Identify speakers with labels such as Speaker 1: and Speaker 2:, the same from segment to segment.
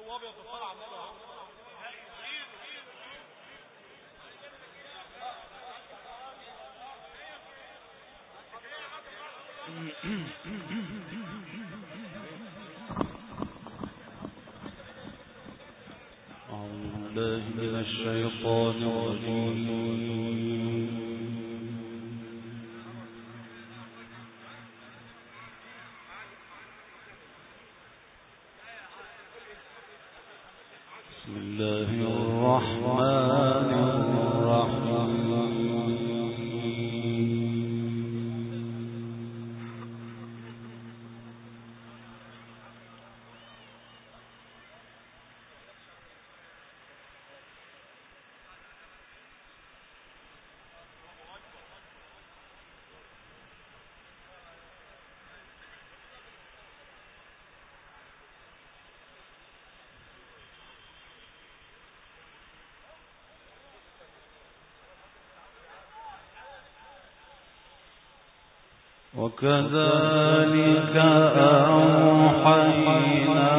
Speaker 1: من الشيطان الرجيم. بسم الله الرحمن الرحيم. وكذلك أوحينا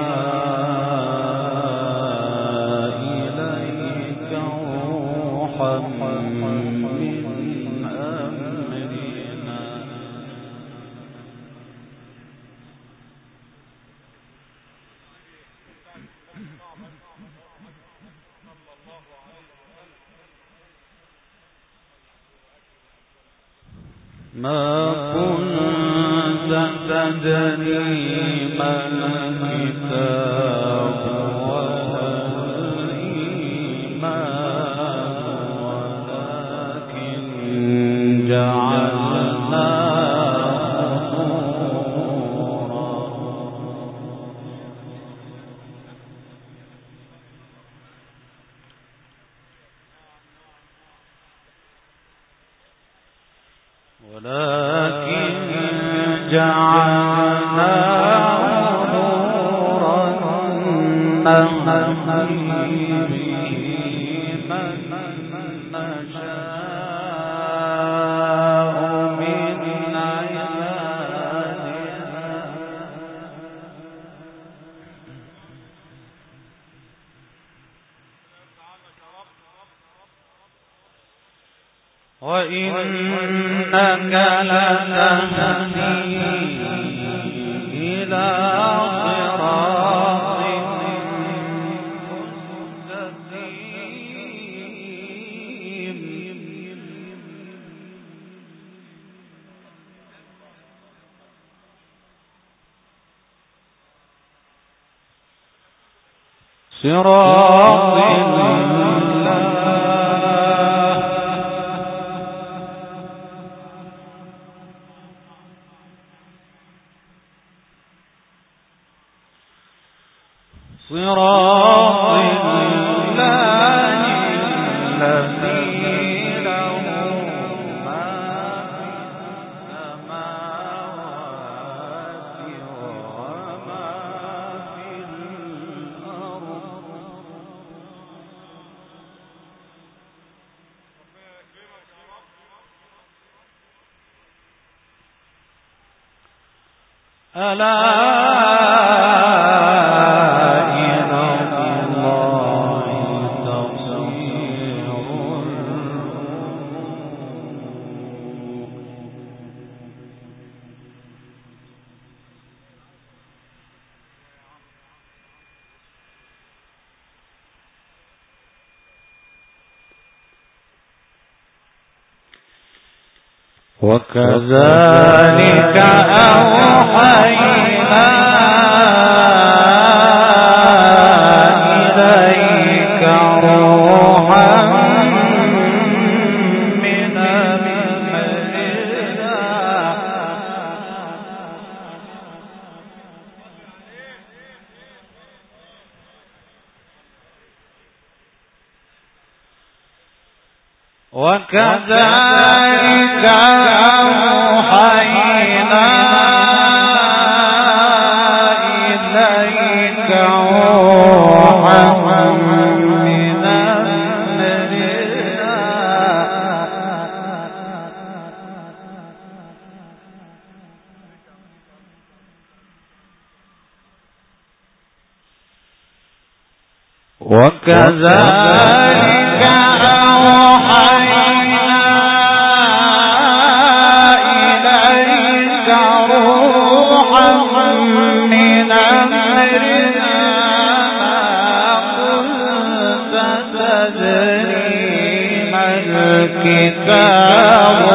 Speaker 1: إليك روحا من أمرنا ما كنت تدري ما الكتاب ولا الإيمان ولكن جعلناه نورا نهدي به من نشاء من عبادنا وإنك لتهدي إلى صراط مستقيم صراط ألا إلى الله تصير وكذلك أوحينا إليك روحا من أمرنا وكذلك أوحينا إليك روحا من أمرنا وكذلك أوحينا إليك روحا من أمرنا ما كنت تدري ما الكتاب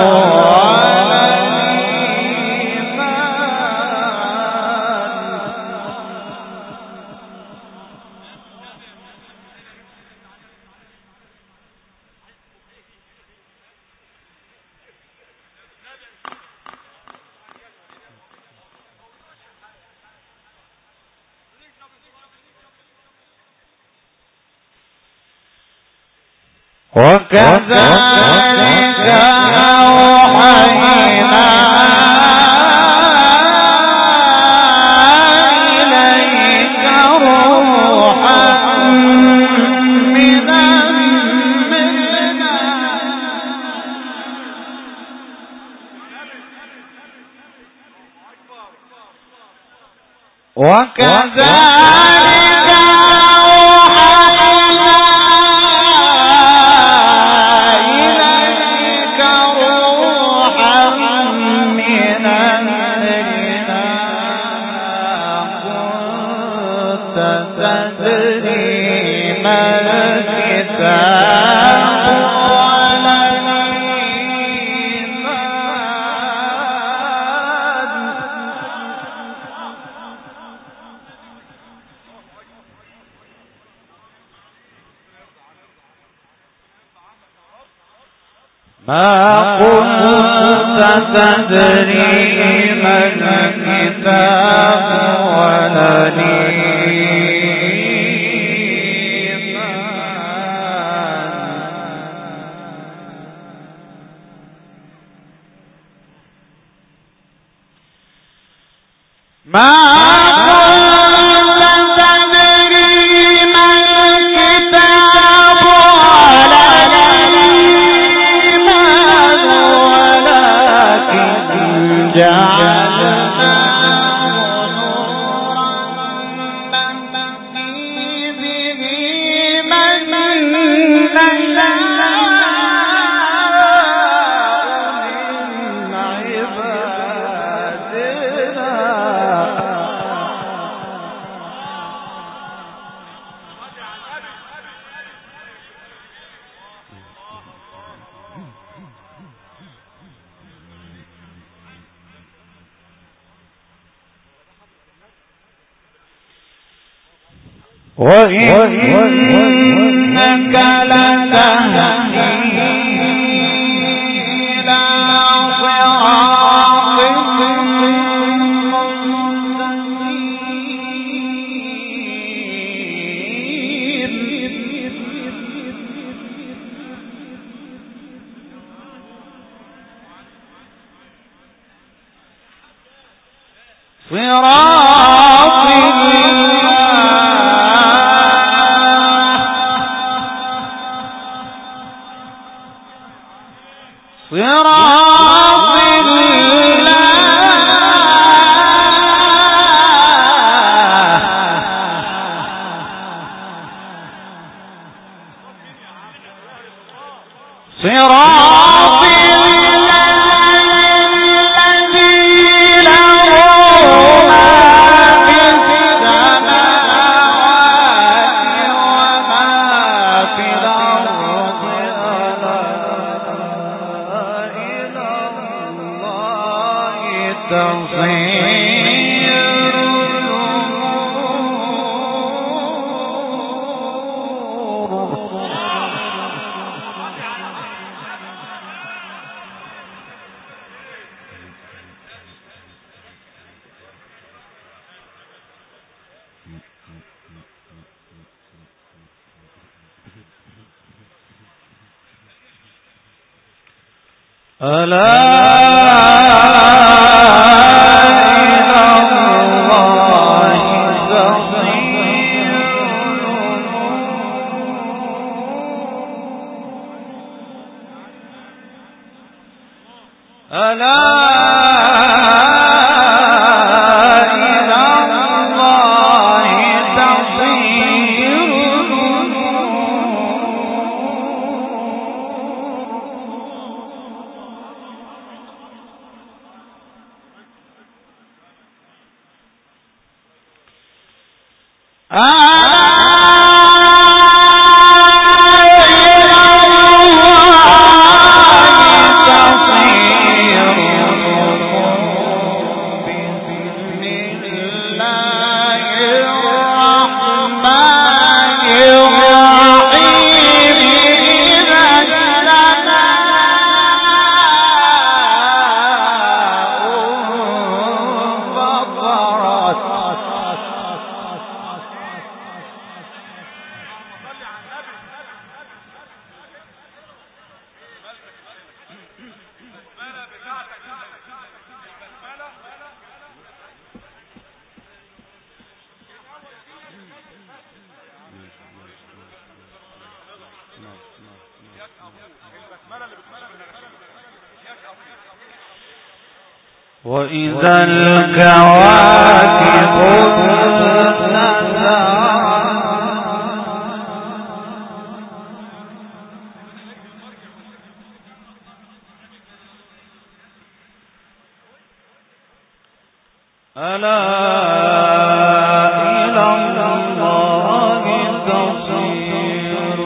Speaker 1: وكذلك أوحينا إليك روحا من أمرنا وكذلك ما كنت تدري ما الكتاب ولا وإنك لتهدي إلى صراط ألا إلى الله تصير وإذا الكواكب ألا إلى الله تصير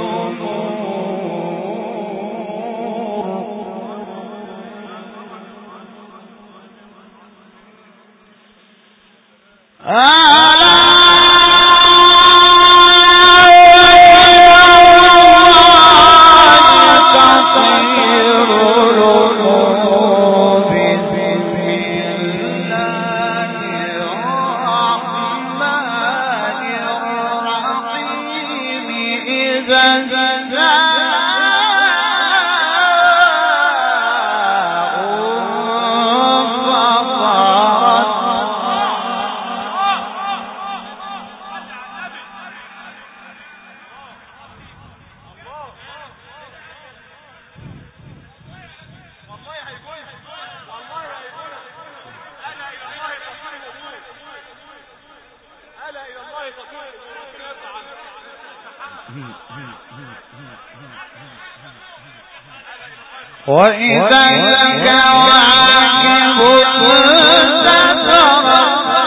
Speaker 1: وإذا الكواكب انتثرت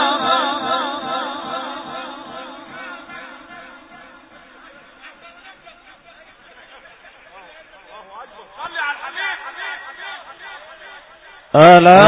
Speaker 1: ألا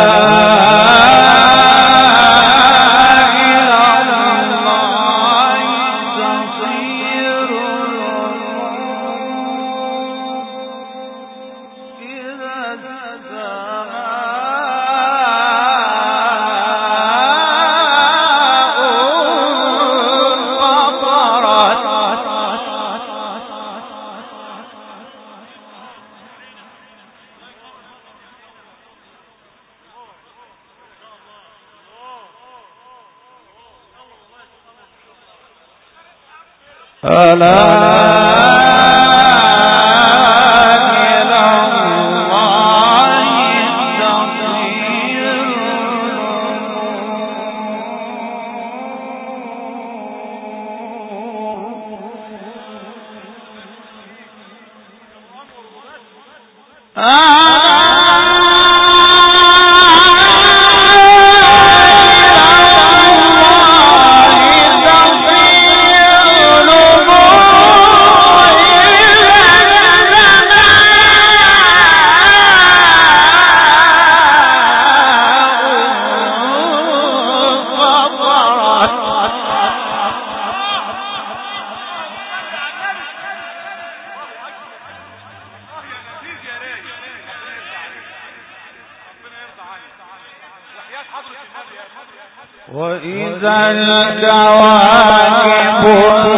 Speaker 1: وإذا الكواكب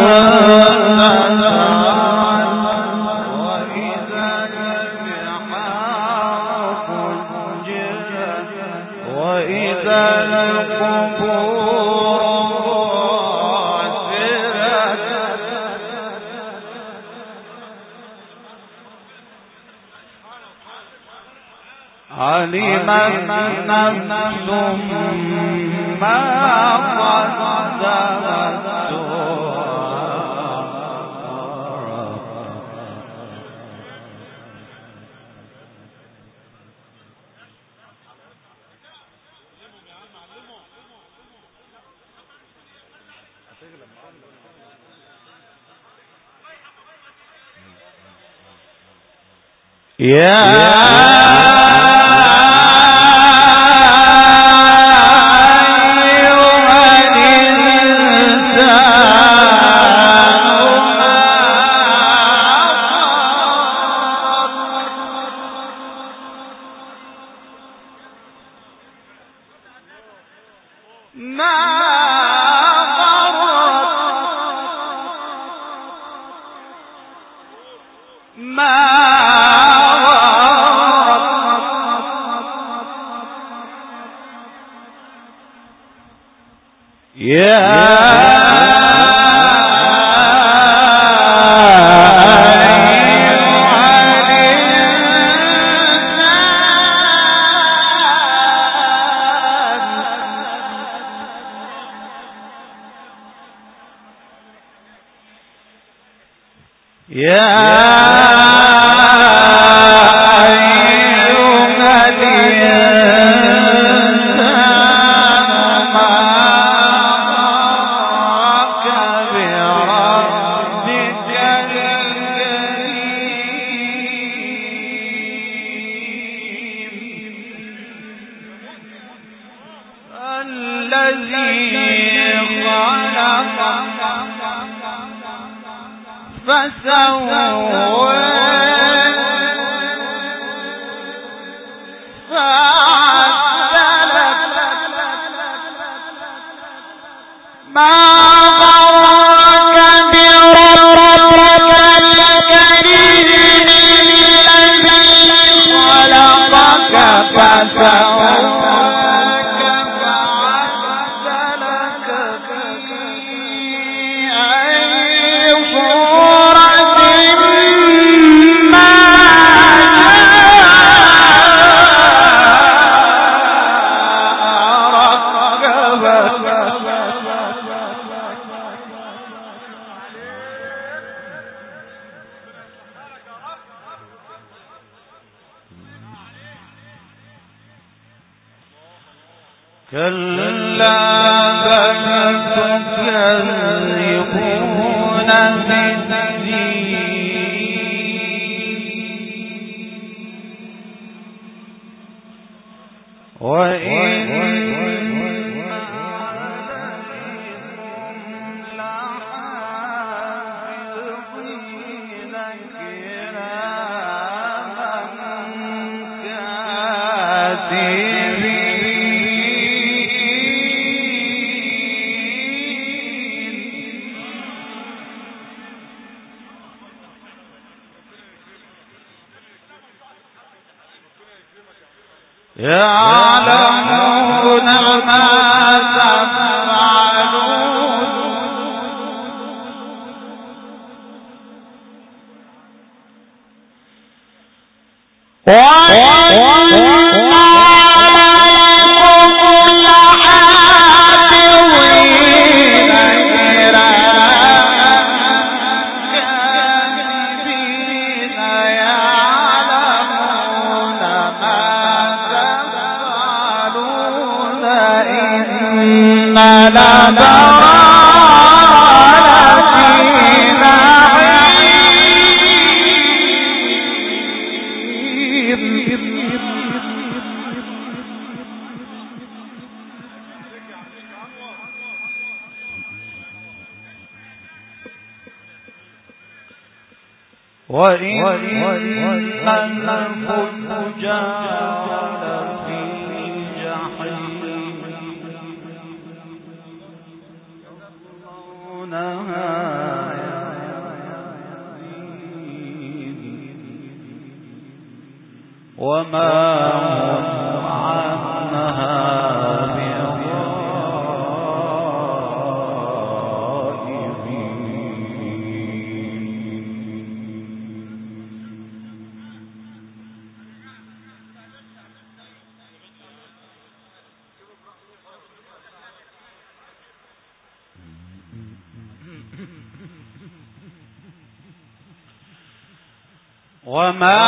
Speaker 1: وإذا البحار فجرت وإذا القبور بعثرت علمت نفس ما قدمت يعلمون ما تفعلون وإن الفجار في جحيم يصلونها وما هم عنها وما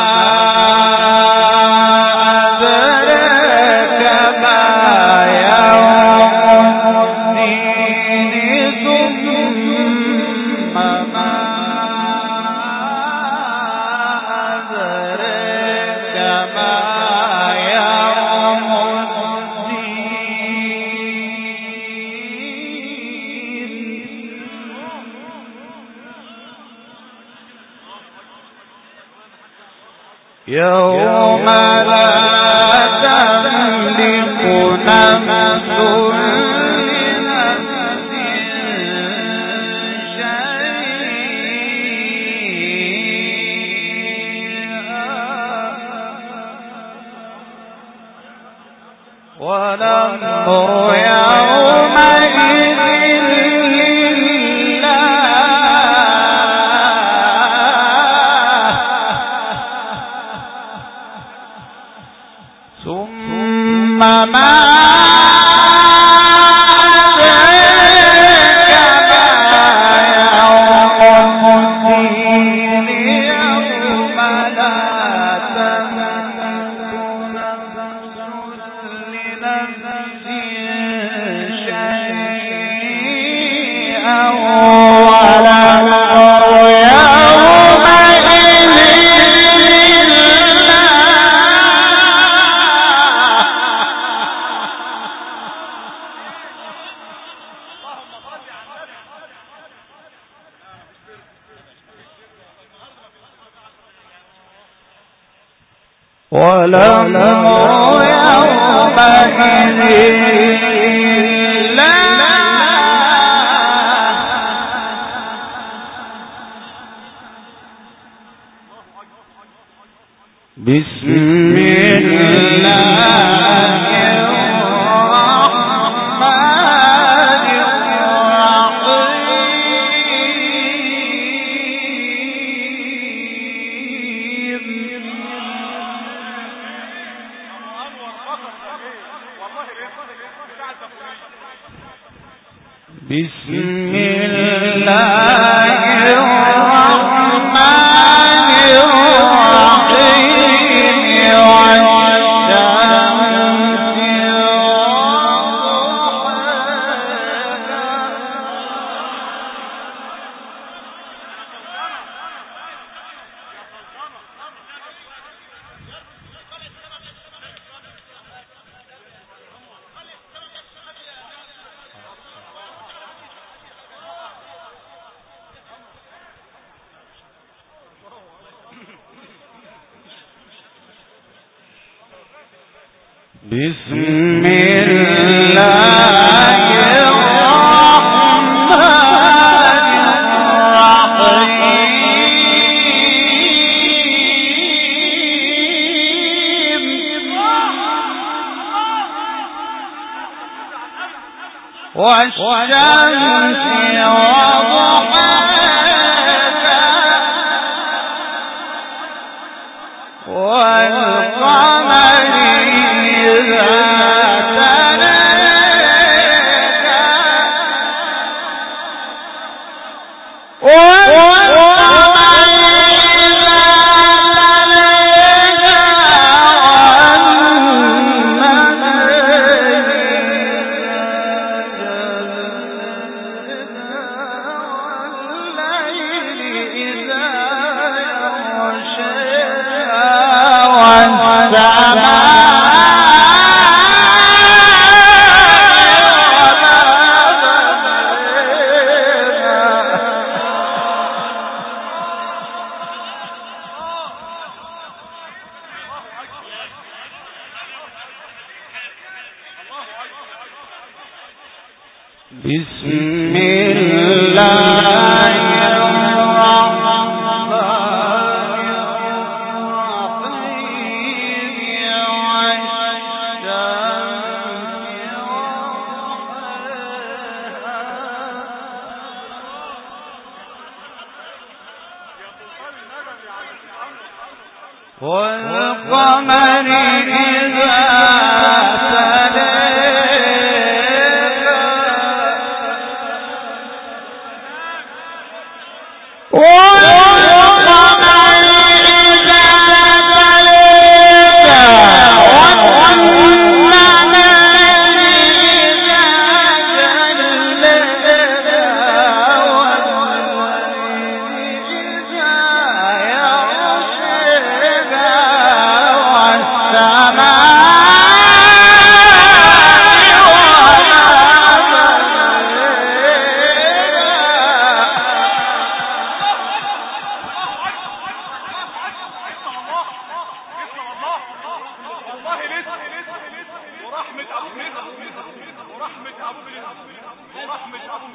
Speaker 1: أدراك ما يوم الدين ثم يوم لا تملك نفس لنفس شيئا والأمر يومئذ بسم الله الرحمن الرحيم والشمس وضحاها والقمر إذا بسم الله الرحمن الرحيم والقمر إذا السماء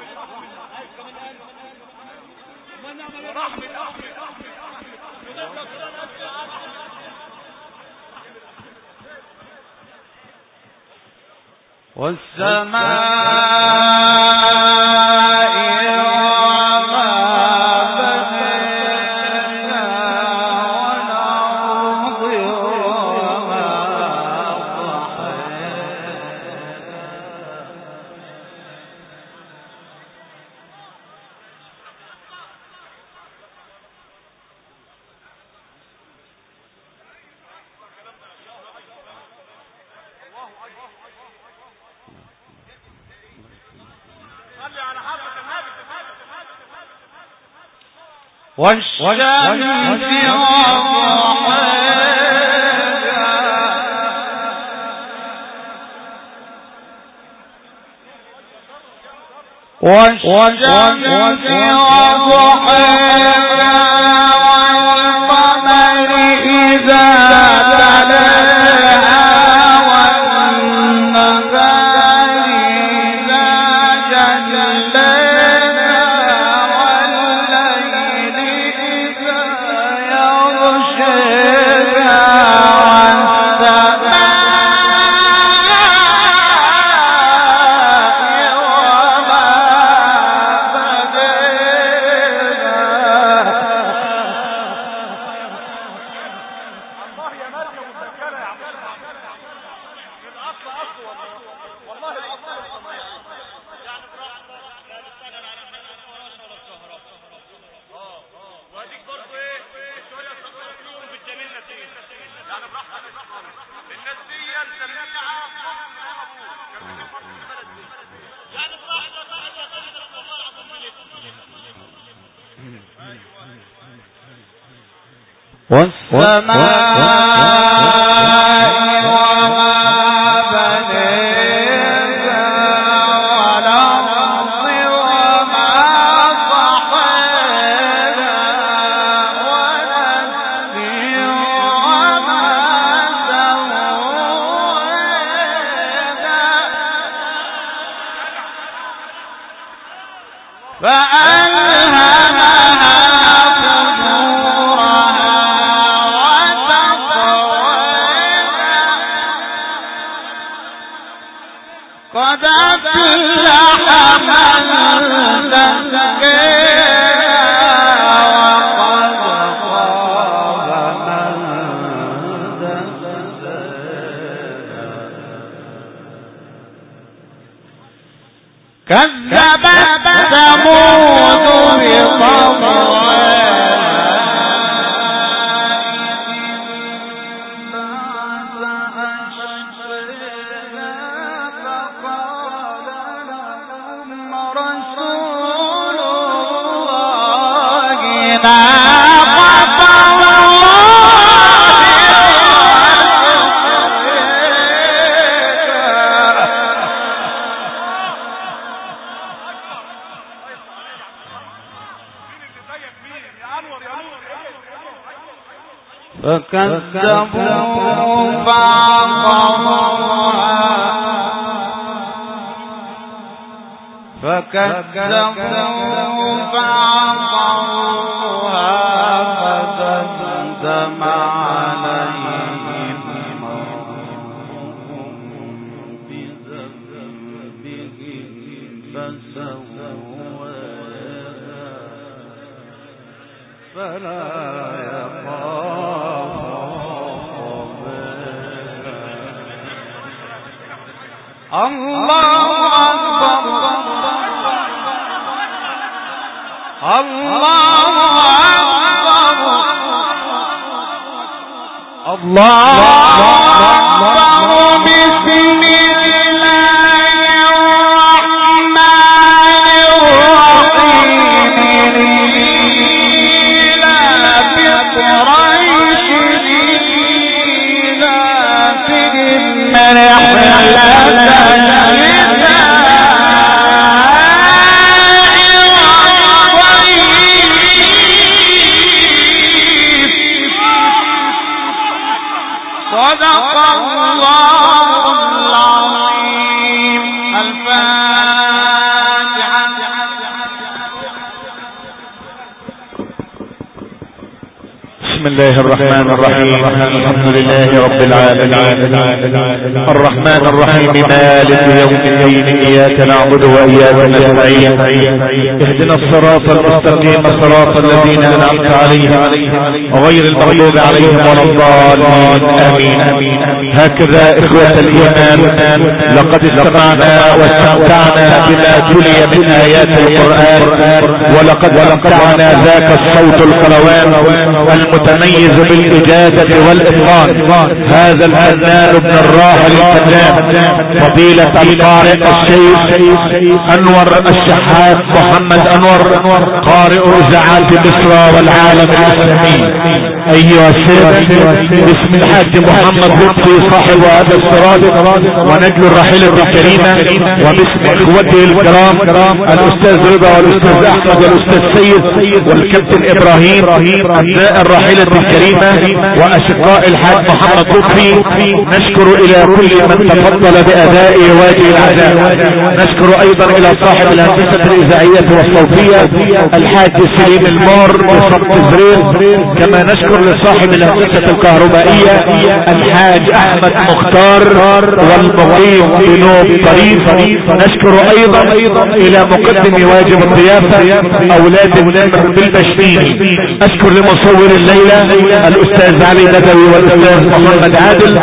Speaker 1: والشمس وضحاها والقمر إذا تلاها والنهار إذا جلاها والليل إذا يغشاها قد أفلح من زكاها وقد خاب من دساها كذبت ثمود بطغواها فكذبوا فعقروها فدمدم عليهم ربهم بذنبهم فسواها فلا يخاف الله أكبر الله أكبر الله أكبر بسم الله الرحمن الرحيم لإيلاف قريش إيلافهم رحلة
Speaker 2: بسم الله الرحمن الرحيم. الحمد لله رب العالمين الرحمن الرحيم مالك يوم الدين. إياك نعبد وإياك نستعين. اهدنا الصراط المستقيم صراط الذين أنعمت عليهم غير المغضوب عليهم ولا الضالين. آمين. هكذا إخوة الإيمان لقد استمعنا واستمتعنا بما تلي من آيات القرآن، ولقد استمتعنا ذاك الصوت القروان المتميز بالإجازة والإتقان. هذا الفنان ابن الراحل الفنان فضيلة القارئ الشيخ أنور الشحات محمد أنور قارئ إذاعات مصر والعالم الإسلامي. أيها السادة، باسم الحاج محمد لطفي صاحب هذا السراد ونجل الراحلة الكريمة، وباسم اخوته الكرام الأستاذ رضا والأستاذ أحمد والأستاذ سيد والكابتن إبراهيم أبناء الراحلة الكريمة وأشقاء الحاج محمد لطفي، نشكر إلى كل من تفضل بأداء واجب العزاء. نشكر أيضا إلى صاحب الهندسة الإذاعية والصوتية الحاج سليم المار بصمت زرير، كما نشكر لصاحب الهندسة الكهربائية الحاج أحمد مختار والمقيم بنوب طريف. نشكر أيضا إلى مقدم واجب الضيافة أولاد النمر بالبشتيني. أشكر لمصور الليلة الأستاذ علي بدوي والأستاذ محمد عادل.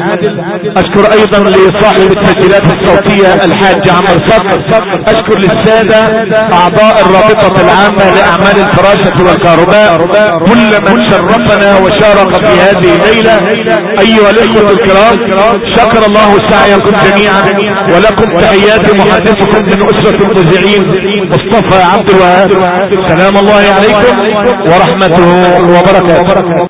Speaker 2: أشكر أيضا لصاحب التسجيلات الصوتية الحاج عمر صقر. أشكر للسادة أعضاء الرابطة العامة لأعمال الفراشة والكهرباء كل من شرفنا وشارك في هذه الليلة. أيها الإخوة الكرام، شكر الله سعيكم جميعا، ولكم تحيات محدثكم من أسرة المذيعين مصطفى عبد الوهاب. سلام الله عليكم ورحمته وبركاته.